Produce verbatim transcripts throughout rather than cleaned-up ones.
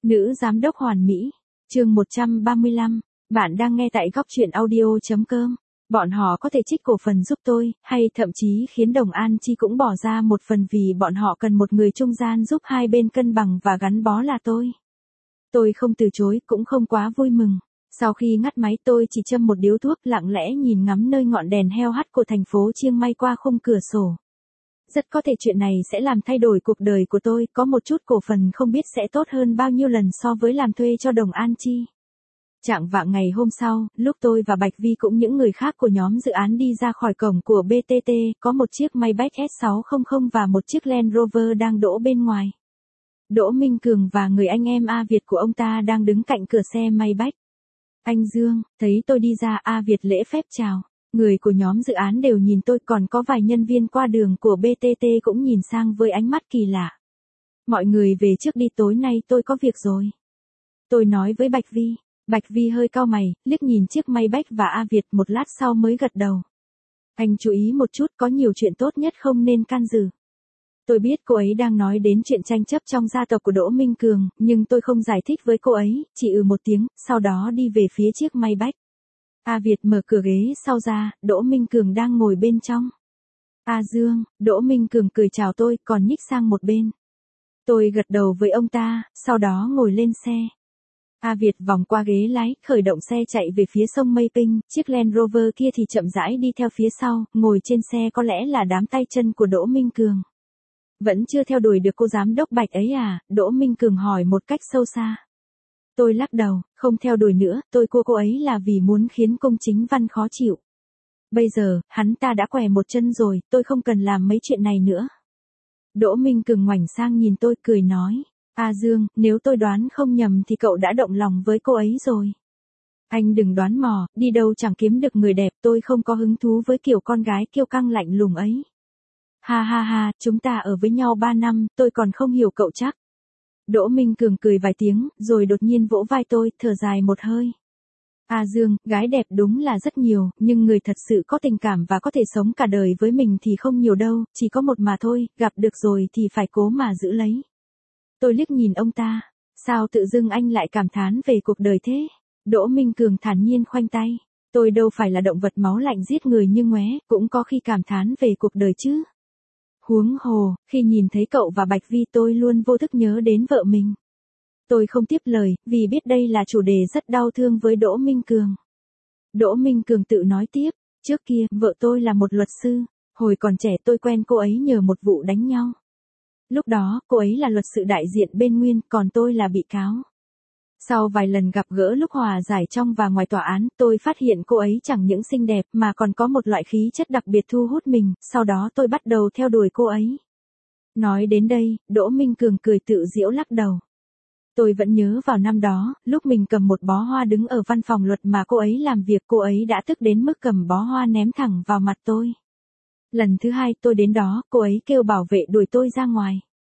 Nữ giám đốc hoàn mỹ. Chương một trăm ba mươi lăm. Bạn đang nghe tại góc truyện audio.com. Bọn họ có thể trích cổ phần giúp tôi, hay thậm chí khiến Đồng An Chi cũng bỏ ra một phần vì bọn họ cần một người trung gian giúp hai bên cân bằng và gắn bó là tôi. Tôi không từ chối, cũng không quá vui mừng. Sau khi ngắt máy tôi chỉ châm một điếu thuốc lặng lẽ nhìn ngắm nơi ngọn đèn heo hắt của thành phố Chiang Mai qua khung cửa sổ. Rất có thể chuyện này sẽ làm thay đổi cuộc đời của tôi, có một chút cổ phần không biết sẽ tốt hơn bao nhiêu lần so với làm thuê cho Đồng An Chi. Chạng vạng ngày hôm sau, lúc tôi và Bạch Vi cũng những người khác của nhóm dự án đi ra khỏi cổng của bê tê tê, có một chiếc Maybach S sáu trăm và một chiếc Land Rover đang đỗ bên ngoài. Đỗ Minh Cường và người anh em A Việt của ông ta đang đứng cạnh cửa xe Maybach. Anh Dương, thấy tôi đi ra, A Việt lễ phép chào. Người của nhóm dự án đều nhìn tôi, còn có vài nhân viên qua đường của bê tê tê cũng nhìn sang với ánh mắt kỳ lạ. Mọi người về trước đi, tối nay tôi có việc rồi. Tôi nói với Bạch Vi. Bạch Vi hơi cau mày, liếc nhìn chiếc Maybach và A Việt một lát sau mới gật đầu. Anh chú ý một chút, có nhiều chuyện tốt nhất không nên can dự. Tôi biết cô ấy đang nói đến chuyện tranh chấp trong gia tộc của Đỗ Minh Cường, nhưng tôi không giải thích với cô ấy, chỉ ừ một tiếng, sau đó đi về phía chiếc Maybach. A Việt mở cửa ghế sau ra, Đỗ Minh Cường đang ngồi bên trong. A Dương, Đỗ Minh Cường cười chào tôi, còn nhích sang một bên. Tôi gật đầu với ông ta, sau đó ngồi lên xe. A Việt vòng qua ghế lái, khởi động xe chạy về phía sông Mây Pinh, chiếc Land Rover kia thì chậm rãi đi theo phía sau, ngồi trên xe có lẽ là đám tay chân của Đỗ Minh Cường. Vẫn chưa theo đuổi được cô giám đốc Bạch ấy à? Đỗ Minh Cường hỏi một cách sâu xa. Tôi lắc đầu, không theo đuổi nữa, tôi cua cô ấy là vì muốn khiến Công Chính Văn khó chịu. Bây giờ, hắn ta đã què một chân rồi, tôi không cần làm mấy chuyện này nữa. Đỗ Minh Cường ngoảnh sang nhìn tôi, cười nói. A Dương, nếu tôi đoán không nhầm thì cậu đã động lòng với cô ấy rồi. Anh đừng đoán mò, đi đâu chẳng kiếm được người đẹp, tôi không có hứng thú với kiểu con gái kiêu căng lạnh lùng ấy. Ha ha ha, chúng ta ở với nhau ba năm, tôi còn không hiểu cậu chắc. Đỗ Minh Cường cười vài tiếng, rồi đột nhiên vỗ vai tôi, thở dài một hơi. A Dương, gái đẹp đúng là rất nhiều, nhưng người thật sự có tình cảm và có thể sống cả đời với mình thì không nhiều đâu, chỉ có một mà thôi, gặp được rồi thì phải cố mà giữ lấy. Tôi liếc nhìn ông ta, sao tự dưng anh lại cảm thán về cuộc đời thế? Đỗ Minh Cường thản nhiên khoanh tay, tôi đâu phải là động vật máu lạnh giết người như ngoé, cũng có khi cảm thán về cuộc đời chứ. Huống hồ, khi nhìn thấy cậu và Bạch Vi tôi luôn vô thức nhớ đến vợ mình. Tôi không tiếp lời, vì biết đây là chủ đề rất đau thương với Đỗ Minh Cường. Đỗ Minh Cường tự nói tiếp, trước kia, vợ tôi là một luật sư, hồi còn trẻ tôi quen cô ấy nhờ một vụ đánh nhau. Lúc đó, cô ấy là luật sư đại diện bên Nguyên, còn tôi là bị cáo. Sau vài lần gặp gỡ lúc hòa giải trong và ngoài tòa án, tôi phát hiện cô ấy chẳng những xinh đẹp mà còn có một loại khí chất đặc biệt thu hút mình, sau đó tôi bắt đầu theo đuổi cô ấy. Nói đến đây, Đỗ Minh Cường cười tự giễu lắc đầu. Tôi vẫn nhớ vào năm đó, lúc mình cầm một bó hoa đứng ở văn phòng luật mà cô ấy làm việc, cô ấy đã tức đến mức cầm bó hoa ném thẳng vào mặt tôi. Lần thứ hai tôi đến đó, cô ấy kêu bảo vệ đuổi tôi ra ngoài.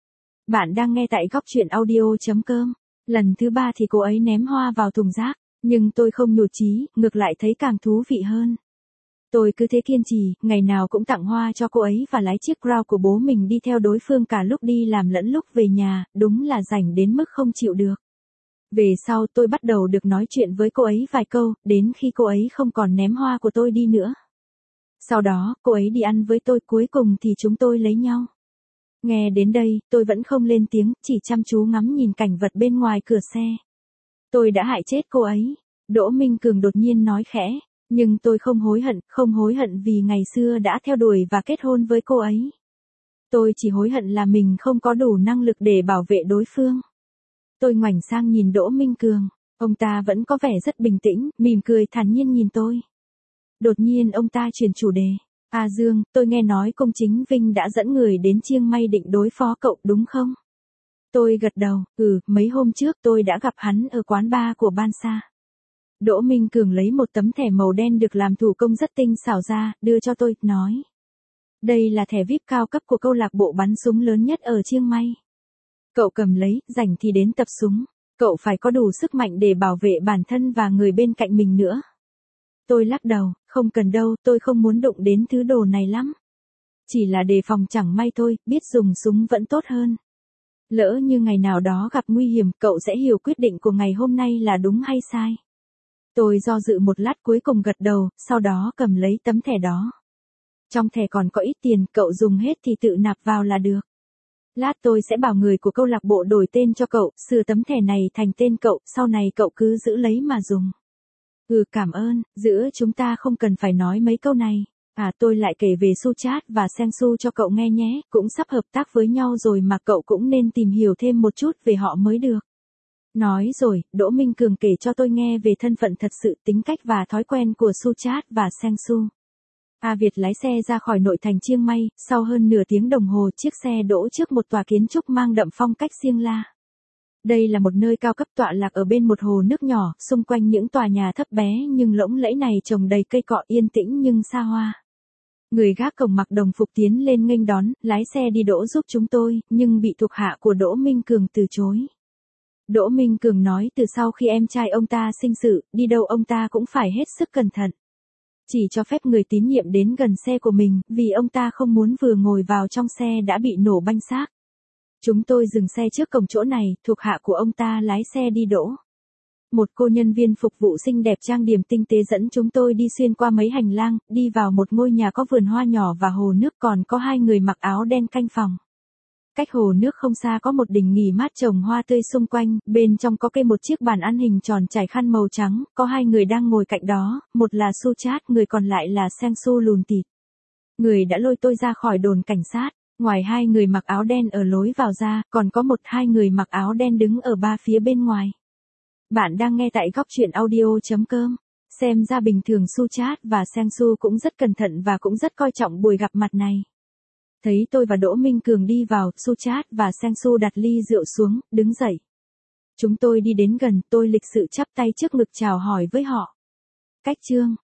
Bạn đang nghe tại góc truyện audio.com. Lần thứ ba thì cô ấy ném hoa vào thùng rác, nhưng tôi không nhụt chí, ngược lại thấy càng thú vị hơn. Tôi cứ thế kiên trì, ngày nào cũng tặng hoa cho cô ấy và lái chiếc Crown của bố mình đi theo đối phương cả lúc đi làm lẫn lúc về nhà, đúng là rảnh đến mức không chịu được. Về sau tôi bắt đầu được nói chuyện với cô ấy vài câu, đến khi cô ấy không còn ném hoa của tôi đi nữa. Sau đó, cô ấy đi ăn với tôi, cuối cùng thì chúng tôi lấy nhau. Nghe đến đây, tôi vẫn không lên tiếng, chỉ chăm chú ngắm nhìn cảnh vật bên ngoài cửa xe. Tôi đã hại chết cô ấy. Đỗ Minh Cường đột nhiên nói khẽ, nhưng tôi không hối hận, không hối hận vì ngày xưa đã theo đuổi và kết hôn với cô ấy. Tôi chỉ hối hận là mình không có đủ năng lực để bảo vệ đối phương. Tôi ngoảnh sang nhìn Đỗ Minh Cường, ông ta vẫn có vẻ rất bình tĩnh, mỉm cười thản nhiên nhìn tôi. Đột nhiên ông ta chuyển chủ đề. A Dương, tôi nghe nói Công Chính Vinh đã dẫn người đến Chiang Mai định đối phó cậu đúng không? Tôi gật đầu, ừ, mấy hôm trước tôi đã gặp hắn ở quán bar của Ban Sa. Đỗ Minh Cường lấy một tấm thẻ màu đen được làm thủ công rất tinh xảo ra, đưa cho tôi, nói. Đây là thẻ vi ai pi cao cấp của câu lạc bộ bắn súng lớn nhất ở Chiang Mai. Cậu cầm lấy, rảnh thì đến tập súng. Cậu phải có đủ sức mạnh để bảo vệ bản thân và người bên cạnh mình nữa. Tôi lắc đầu, không cần đâu, tôi không muốn đụng đến thứ đồ này lắm. Chỉ là đề phòng chẳng may thôi, biết dùng súng vẫn tốt hơn. Lỡ như ngày nào đó gặp nguy hiểm, cậu sẽ hiểu quyết định của ngày hôm nay là đúng hay sai. Tôi do dự một lát cuối cùng gật đầu, sau đó cầm lấy tấm thẻ đó. Trong thẻ còn có ít tiền, cậu dùng hết thì tự nạp vào là được. Lát tôi sẽ bảo người của câu lạc bộ đổi tên cho cậu, sửa tấm thẻ này thành tên cậu, sau này cậu cứ giữ lấy mà dùng. Ừ, cảm ơn, giữa chúng ta không cần phải nói mấy câu này. À, tôi lại kể về Suchat và Sengsu cho cậu nghe nhé, cũng sắp hợp tác với nhau rồi mà cậu cũng nên tìm hiểu thêm một chút về họ mới được. Nói rồi, Đỗ Minh Cường kể cho tôi nghe về thân phận thật sự, tính cách và thói quen của Suchat và Sengsu. A Việt lái xe ra khỏi nội thành Chiang Mai, sau hơn nửa tiếng đồng hồ chiếc xe đỗ trước một tòa kiến trúc mang đậm phong cách Siêng La. Đây là một nơi cao cấp tọa lạc ở bên một hồ nước nhỏ, xung quanh những tòa nhà thấp bé nhưng lỗng lẫy này trồng đầy cây cọ yên tĩnh nhưng xa hoa. Người gác cổng mặc đồng phục tiến lên nghênh đón, lái xe đi đỗ giúp chúng tôi, nhưng bị thuộc hạ của Đỗ Minh Cường từ chối. Đỗ Minh Cường nói từ sau khi em trai ông ta sinh sự, đi đâu ông ta cũng phải hết sức cẩn thận. Chỉ cho phép người tín nhiệm đến gần xe của mình, vì ông ta không muốn vừa ngồi vào trong xe đã bị nổ banh xác. Chúng tôi dừng xe trước cổng chỗ này, thuộc hạ của ông ta lái xe đi đỗ. Một cô nhân viên phục vụ xinh đẹp trang điểm tinh tế dẫn chúng tôi đi xuyên qua mấy hành lang, đi vào một ngôi nhà có vườn hoa nhỏ và hồ nước, còn có hai người mặc áo đen canh phòng. Cách hồ nước không xa có một đình nghỉ mát trồng hoa tươi xung quanh, bên trong có kê một chiếc bàn ăn hình tròn trải khăn màu trắng, có hai người đang ngồi cạnh đó, một là Suchat, người còn lại là Sengsu lùn tịt. Người đã lôi tôi ra khỏi đồn cảnh sát, ngoài hai người mặc áo đen ở lối vào ra, còn có một hai người mặc áo đen đứng ở ba phía bên ngoài. Bạn đang nghe tại góc truyện audio chấm com. Xem ra bình thường Suchat và Sengsu cũng rất cẩn thận và cũng rất coi trọng buổi gặp mặt này. Thấy tôi và Đỗ Minh Cường đi vào, Suchat và Sengsu đặt ly rượu xuống, đứng dậy. Chúng tôi đi đến gần, tôi lịch sự chắp tay trước ngực chào hỏi với họ. Cách chương